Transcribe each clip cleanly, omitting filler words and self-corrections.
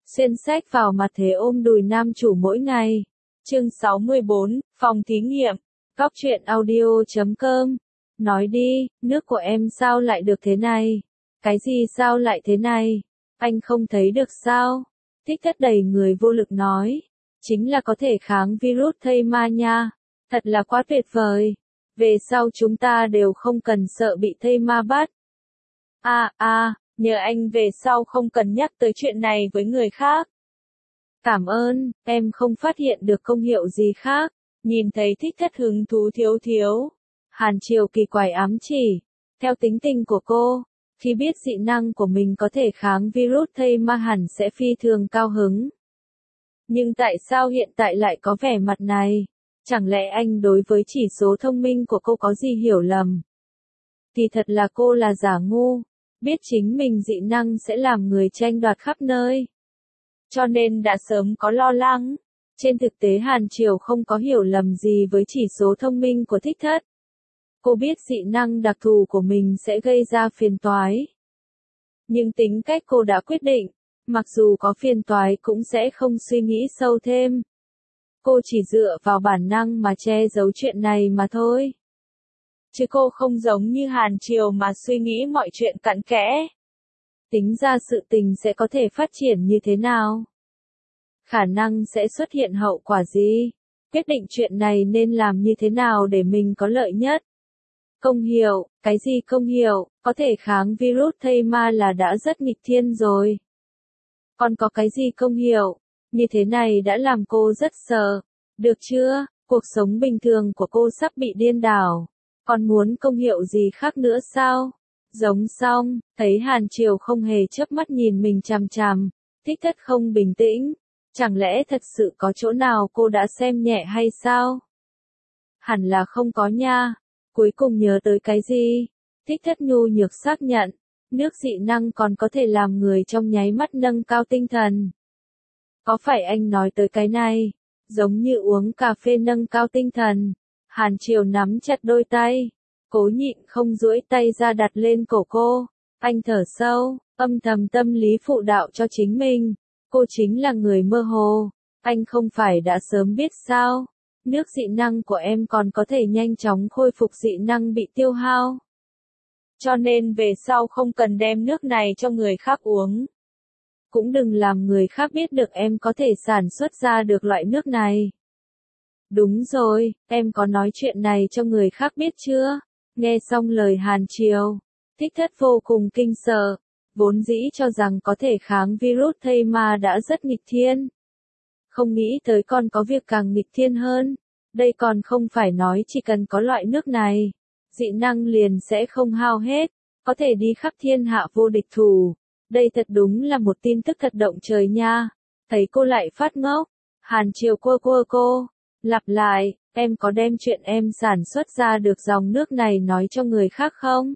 Xuyên sách vào mặt thế ôm đùi nam chủ mỗi ngày. Chương 64, phòng thí nghiệm. Góc truyện audio.com. Nói đi, nước của em sao lại được thế này? Cái gì sao lại thế này? Anh không thấy được sao? Thích Thất đầy người vô lực nói. Chính là có thể kháng virus thây ma nha. Thật là quá tuyệt vời. Về sau chúng ta đều không cần sợ bị thây ma bắt. Nhờ anh về sau không cần nhắc tới chuyện này với người khác. Cảm ơn, em không phát hiện được công hiệu gì khác. Nhìn thấy Thích Thất hứng thú thiếu. Hàn Triều kỳ quái ám chỉ. Theo tính tình của cô, khi biết dị năng của mình có thể kháng virus thây ma hẳn sẽ phi thường cao hứng. Nhưng tại sao hiện tại lại có vẻ mặt này? Chẳng lẽ anh đối với chỉ số thông minh của cô có gì hiểu lầm? Thì thật là cô là giả ngu, biết chính mình dị năng sẽ làm người tranh đoạt khắp nơi. Cho nên đã sớm có lo lắng. Trên thực tế Hàn Triều không có hiểu lầm gì với chỉ số thông minh của Thích Thất. Cô biết dị năng đặc thù của mình sẽ gây ra phiền toái. Nhưng tính cách cô đã quyết định, mặc dù có phiền toái cũng sẽ không suy nghĩ sâu thêm. Cô chỉ dựa vào bản năng mà che giấu chuyện này mà thôi. Chứ cô không giống như Hàn Triều mà suy nghĩ mọi chuyện cặn kẽ. Tính ra sự tình sẽ có thể phát triển như thế nào? Khả năng sẽ xuất hiện hậu quả gì? Quyết định chuyện này nên làm như thế nào để mình có lợi nhất? Công hiệu, cái gì công hiệu, có thể kháng virus thây ma là đã rất nghịch thiên rồi. Còn có cái gì công hiệu? Như thế này đã làm cô rất sợ. Được chưa, cuộc sống bình thường của cô sắp bị điên đảo. Còn muốn công hiệu gì khác nữa sao? Giống xong, thấy Hàn Triều không hề chớp mắt nhìn mình chằm chằm. Thích Thất không bình tĩnh. Chẳng lẽ thật sự có chỗ nào cô đã xem nhẹ hay sao? Hẳn là không có nha. Cuối cùng nhớ tới cái gì? Thích Thất nhu nhược xác nhận. Nước dị năng còn có thể làm người trong nháy mắt nâng cao tinh thần. Có phải anh nói tới cái này? Giống như uống cà phê nâng cao tinh thần. Hàn Triều nắm chặt đôi tay. Cố nhịn không duỗi tay ra đặt lên cổ cô. Anh thở sâu, âm thầm tâm lý phụ đạo cho chính mình. Cô chính là người mơ hồ. Anh không phải đã sớm biết sao? Nước dị năng của em còn có thể nhanh chóng khôi phục dị năng bị tiêu hao. Cho nên về sau không cần đem nước này cho người khác uống. Cũng đừng làm người khác biết được em có thể sản xuất ra được loại nước này. Đúng rồi, em có nói chuyện này cho người khác biết chưa? Nghe xong lời Hàn Triều, Thích Thất vô cùng kinh sợ. Vốn dĩ cho rằng có thể kháng virus thây ma đã rất nghịch thiên. Không nghĩ tới còn có việc càng nghịch thiên hơn. Đây còn không phải nói chỉ cần có loại nước này, dị năng liền sẽ không hao hết, có thể đi khắp thiên hạ vô địch thủ. Đây thật đúng là một tin tức thật động trời nha. Thấy cô lại phát ngốc, Hàn Triều cô, lặp lại, em có đem chuyện em sản xuất ra được dòng nước này nói cho người khác không?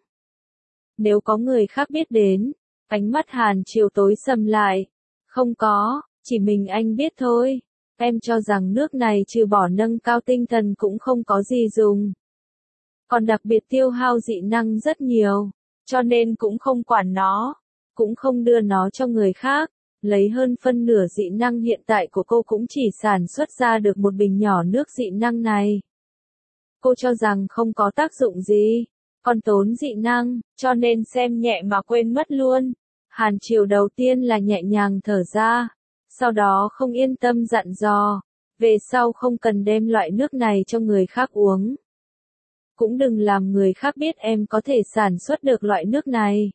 Nếu có người khác biết đến, ánh mắt Hàn Triều tối sầm lại. Không có, chỉ mình anh biết thôi. Em cho rằng nước này trừ bỏ nâng cao tinh thần cũng không có gì dùng. Còn đặc biệt tiêu hao dị năng rất nhiều, cho nên cũng không quản nó, cũng không đưa nó cho người khác. Lấy hơn phân nửa dị năng hiện tại của cô cũng chỉ sản xuất ra được một bình nhỏ nước dị năng này. Cô cho rằng không có tác dụng gì, còn tốn dị năng, cho nên xem nhẹ mà quên mất luôn. Hàn Triều đầu tiên là nhẹ nhàng thở ra, sau đó không yên tâm dặn dò, về sau không cần đem loại nước này cho người khác uống. Cũng đừng làm người khác biết em có thể sản xuất được loại nước này.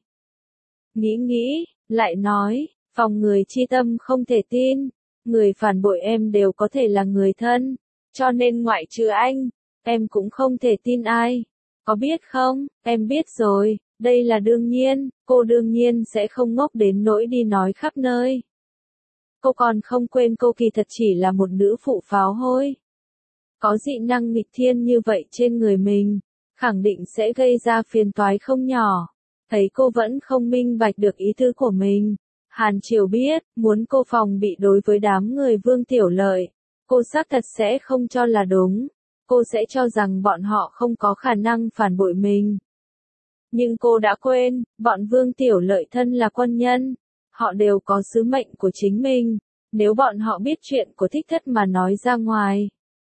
Nghĩ, lại nói, phòng người chi tâm không thể tin, người phản bội em đều có thể là người thân, cho nên ngoại trừ anh, em cũng không thể tin ai. Có biết không, em biết rồi, đây là đương nhiên, cô đương nhiên sẽ không ngốc đến nỗi đi nói khắp nơi. Cô còn không quên cô kỳ thật chỉ là một nữ phụ pháo hôi. Có dị năng nghịch thiên như vậy trên người mình, khẳng định sẽ gây ra phiền toái không nhỏ. Thấy cô vẫn không minh bạch được ý tứ của mình, Hàn Triều biết, muốn cô phòng bị đối với đám người Vương Tiểu Lợi, cô xác thật sẽ không cho là đúng. Cô sẽ cho rằng bọn họ không có khả năng phản bội mình. Nhưng cô đã quên, bọn Vương Tiểu Lợi thân là quân nhân. Họ đều có sứ mệnh của chính mình, nếu bọn họ biết chuyện của Thích Thất mà nói ra ngoài,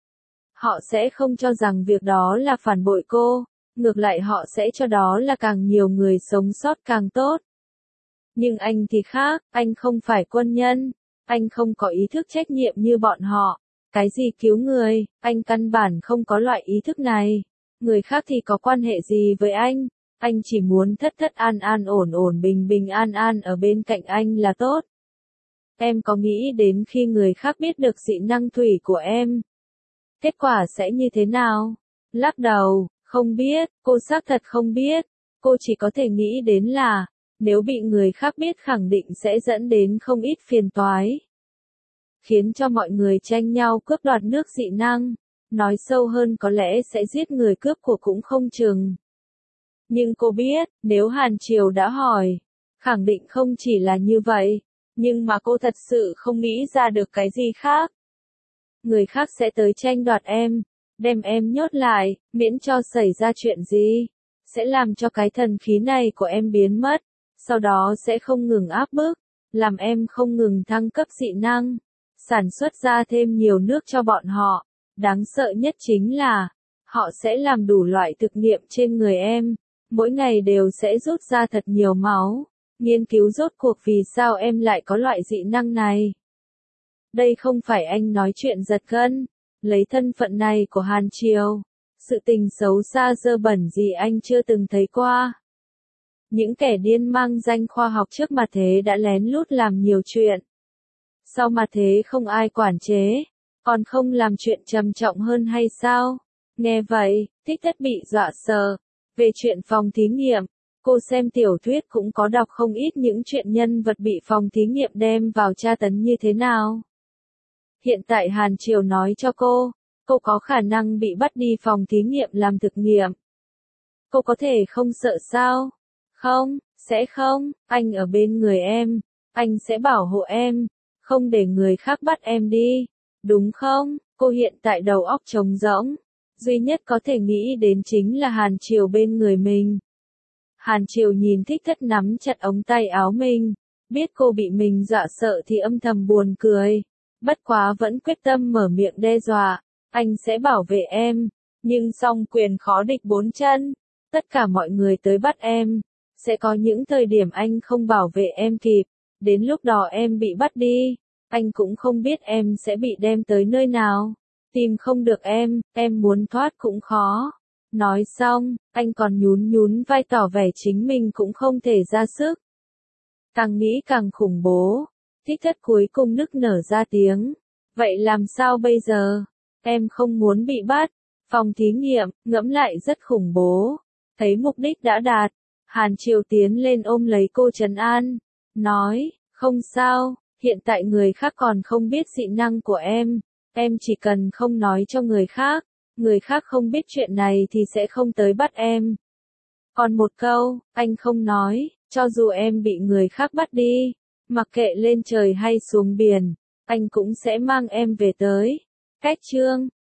họ sẽ không cho rằng việc đó là phản bội cô, ngược lại họ sẽ cho đó là càng nhiều người sống sót càng tốt. Nhưng anh thì khác, anh không phải quân nhân, anh không có ý thức trách nhiệm như bọn họ. Cái gì cứu người, anh căn bản không có loại ý thức này. Người khác thì có quan hệ gì với anh chỉ muốn Thất Thất an an ổn ổn bình bình an an ở bên cạnh anh là tốt. Em có nghĩ đến khi người khác biết được dị năng thủy của em, kết quả sẽ như thế nào? Lắc đầu, không biết, cô xác thật không biết. Cô chỉ có thể nghĩ đến là, nếu bị người khác biết khẳng định sẽ dẫn đến không ít phiền toái. Khiến cho mọi người tranh nhau cướp đoạt nước dị năng. Nói sâu hơn có lẽ sẽ giết người cướp của cũng không chừng. Nhưng cô biết, nếu Hàn Triều đã hỏi, khẳng định không chỉ là như vậy. Nhưng mà cô thật sự không nghĩ ra được cái gì khác. Người khác sẽ tới tranh đoạt em, đem em nhốt lại, miễn cho xảy ra chuyện gì. Sẽ làm cho cái thần khí này của em biến mất, sau đó sẽ không ngừng áp bức, làm em không ngừng thăng cấp dị năng, sản xuất ra thêm nhiều nước cho bọn họ. Đáng sợ nhất chính là, họ sẽ làm đủ loại thực nghiệm trên người em, mỗi ngày đều sẽ rút ra thật nhiều máu, nghiên cứu rốt cuộc vì sao em lại có loại dị năng này. Đây không phải anh nói chuyện giật gân, lấy thân phận này của Hàn Triều, sự tình xấu xa dơ bẩn gì anh chưa từng thấy qua. Những kẻ điên mang danh khoa học trước mặt thế đã lén lút làm nhiều chuyện. Sau mặt thế không ai quản chế, còn không làm chuyện trầm trọng hơn hay sao? Nghe vậy, Thích Thất bị dọa sợ. Về chuyện phòng thí nghiệm, cô xem tiểu thuyết cũng có đọc không ít những chuyện nhân vật bị phòng thí nghiệm đem vào tra tấn như thế nào. Hiện tại Hàn Triều nói cho cô có khả năng bị bắt đi phòng thí nghiệm làm thực nghiệm. Cô có thể không sợ sao? Không, sẽ không, anh ở bên người em, anh sẽ bảo hộ em, không để người khác bắt em đi, đúng không? Cô hiện tại đầu óc trống rỗng, duy nhất có thể nghĩ đến chính là Hàn Triều bên người mình. Hàn Triều nhìn Thích Thất nắm chặt ống tay áo mình, biết cô bị mình dọa sợ thì âm thầm buồn cười, bất quá vẫn quyết tâm mở miệng đe dọa, anh sẽ bảo vệ em, nhưng song quyền khó địch bốn chân, tất cả mọi người tới bắt em, sẽ có những thời điểm anh không bảo vệ em kịp, đến lúc đó em bị bắt đi, anh cũng không biết em sẽ bị đem tới nơi nào, tìm không được em muốn thoát cũng khó. Nói xong, anh còn nhún nhún vai tỏ vẻ chính mình cũng không thể ra sức. Càng nghĩ càng khủng bố, Thích Thất cuối cùng nức nở ra tiếng. Vậy làm sao bây giờ? Em không muốn bị bắt. Phòng thí nghiệm, ngẫm lại rất khủng bố. Thấy mục đích đã đạt, Hàn Triều tiến lên ôm lấy cô trấn an. Nói, không sao, hiện tại người khác còn không biết dị năng của em chỉ cần không nói cho người khác không biết chuyện này thì sẽ không tới bắt em. Còn một câu, anh không nói, cho dù em bị người khác bắt đi, mặc kệ lên trời hay xuống biển, anh cũng sẽ mang em về tới. Cách chương